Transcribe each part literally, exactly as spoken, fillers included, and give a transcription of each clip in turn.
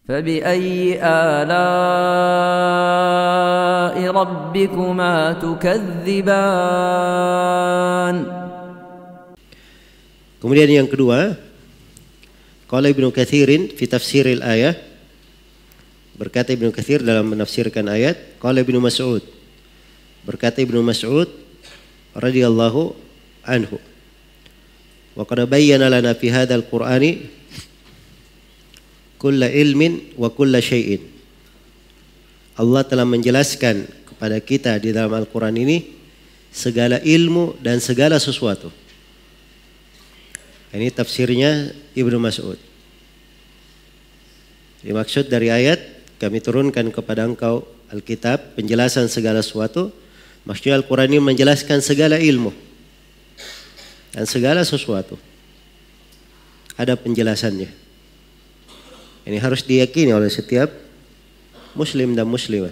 فبأي آلاء ربكما تكذبان. Kemudian yang kedua, qala Ibnu Katsirin fi tafsiril ayah, berkata Ibnu Katsir dalam menafsirkan ayat, qala Ibnu Mas'ud, berkata Ibnu Mas'ud radhiyallahu anhu, wa qad bayyana lana fi hadzal qur'ani kulla ilmin wa kulla syai'in. Allah telah menjelaskan kepada kita di dalam Al-Quran ini segala ilmu dan segala sesuatu. Ini tafsirnya Ibnu Mas'ud. Dimaksud dari ayat, kami turunkan kepada engkau Alkitab, penjelasan segala sesuatu. Maksudnya Al-Quran ini menjelaskan segala ilmu dan segala sesuatu. Ada penjelasannya. Ini harus diyakini oleh setiap muslim dan muslimah.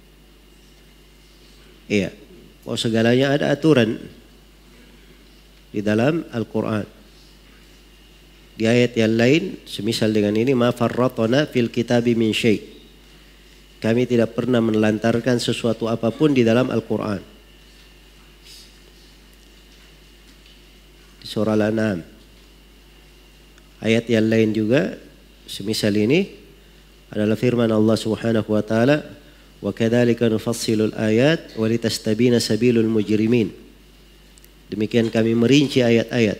Iya, bahwa segalanya ada aturan di dalam Al-Quran. Di ayat yang lain, semisal dengan ini, ma farratna fil kitabi min syai'. Kami tidak pernah menelantarkan sesuatu apapun di dalam Al-Quran. Di surah Al-An'am. Ayat yang lain juga semisal ini adalah firman Allah Subhanahu wa taala, wa kadzalika nufassilul ayat wa litastabina sabilul mujrimin. Demikian kami merinci ayat-ayat.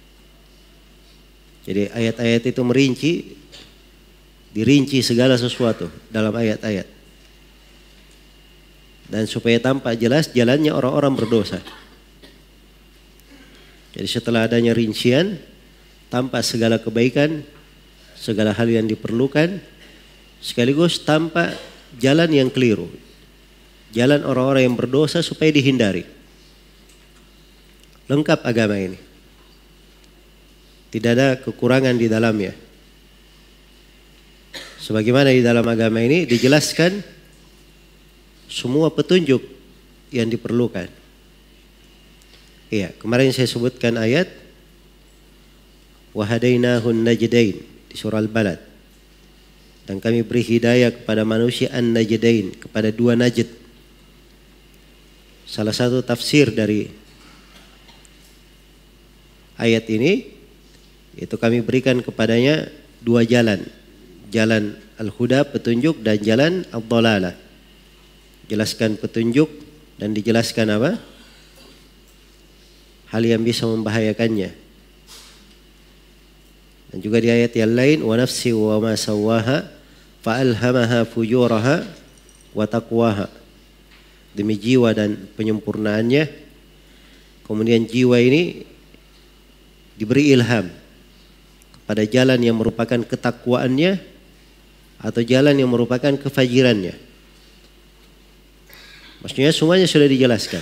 Jadi ayat-ayat itu merinci, dirinci segala sesuatu dalam ayat-ayat. Dan supaya tampak jelas jalannya orang-orang berdosa. Jadi setelah adanya rincian, tampak segala kebaikan, segala hal yang diperlukan, sekaligus tampak jalan yang keliru, jalan orang-orang yang berdosa supaya dihindari. Lengkap agama ini, tidak ada kekurangan di dalamnya. Sebagaimana di dalam agama ini dijelaskan semua petunjuk yang diperlukan. Iya, kemarin saya sebutkan ayat wa hadainahun najdain di surah Al-Balad, dan kami beri hidayah kepada manusia an-najdain, kepada dua najd. Salah satu tafsir dari ayat ini itu kami berikan kepadanya dua jalan, jalan al-huda petunjuk dan jalan ad-dhalalah. Jelaskan petunjuk dan dijelaskan apa? Hal yang bisa membahayakannya. Dan juga di ayat yang lain, wa nafsi wa ma sawwaha fa alhamaha fujuraha wa taqwaha. Demi jiwa dan penyempurnaannya. Kemudian jiwa ini diberi ilham pada jalan yang merupakan ketakwaannya atau jalan yang merupakan kefajirannya. Maksudnya semuanya sudah dijelaskan.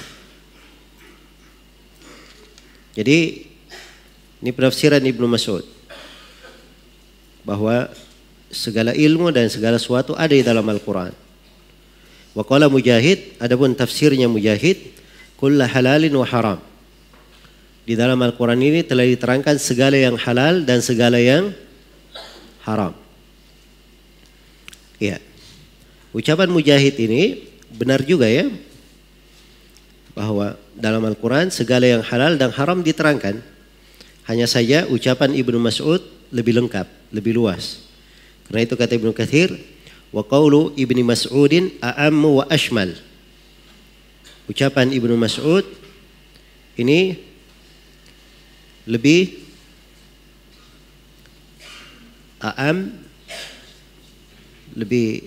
Jadi ini penafsiran Ibnu Mas'ud, bahwa segala ilmu dan segala sesuatu ada di dalam Al-Quran. Wa qala Mujahid, adapun tafsirnya Mujahid, kulla halalin wa haram. Di dalam Al-Quran ini telah diterangkan segala yang halal dan segala yang haram. Iya. Ucapan Mujahid ini benar juga ya, bahwa dalam Al-Quran segala yang halal dan haram diterangkan. Hanya saja ucapan Ibnu Mas'ud lebih lengkap, lebih luas. Karena itu kata Ibnu Katsir, wa qaulu Ibnu Mas'udin a'ammu wa ashmal. Ucapan Ibnu Mas'ud ini lebih a'am, lebih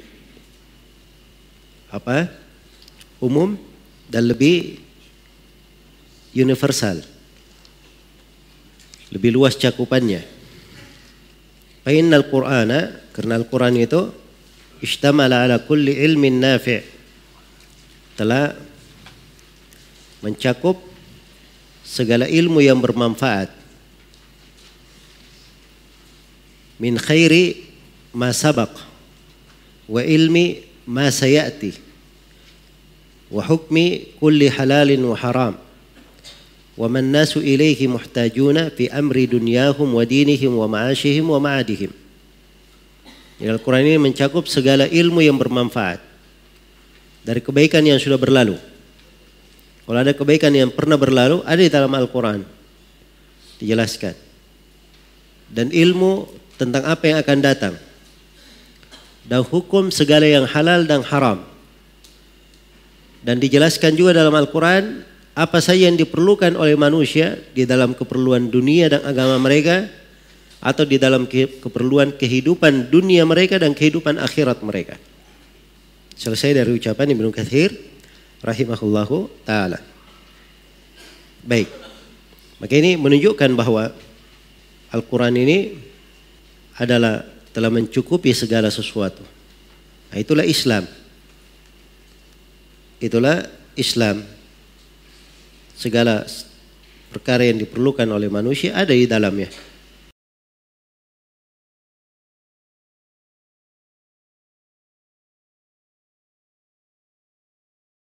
apa? Umum dan lebih universal. Lebih luas cakupannya. Fa'innal Qur'ana, karena Al-Quran itu ishtamala ala kulli ilmin nafi', telah mencakup segala ilmu yang bermanfaat. Min khairi ma sabaq wa ilmi ma sayati wa hukmi kulli halalin wa haram. Wa man nasu ilaihi muhtajuna fi amri dunyahum wa dinihim wa ma'ashihim wa ma'adihim. Di Al-Quran ini mencakup segala ilmu yang bermanfaat dari kebaikan yang sudah berlalu. Kalau ada kebaikan yang pernah berlalu, ada di dalam Al-Quran dijelaskan. Dan ilmu tentang apa yang akan datang. Dan hukum segala yang halal dan haram. Dan dijelaskan juga dalam Al-Quran apa saja yang diperlukan oleh manusia di dalam keperluan dunia dan agama mereka, atau di dalam ke keperluan kehidupan dunia mereka dan kehidupan akhirat mereka. Selesai dari ucapan Ibnu Katsir rahimahullahu ta'ala. Baik. Maka ini menunjukkan bahwa Al-Quran ini adalah telah mencukupi segala sesuatu. Nah, itulah Islam. Itulah Islam. Segala perkara yang diperlukan oleh manusia ada di dalamnya.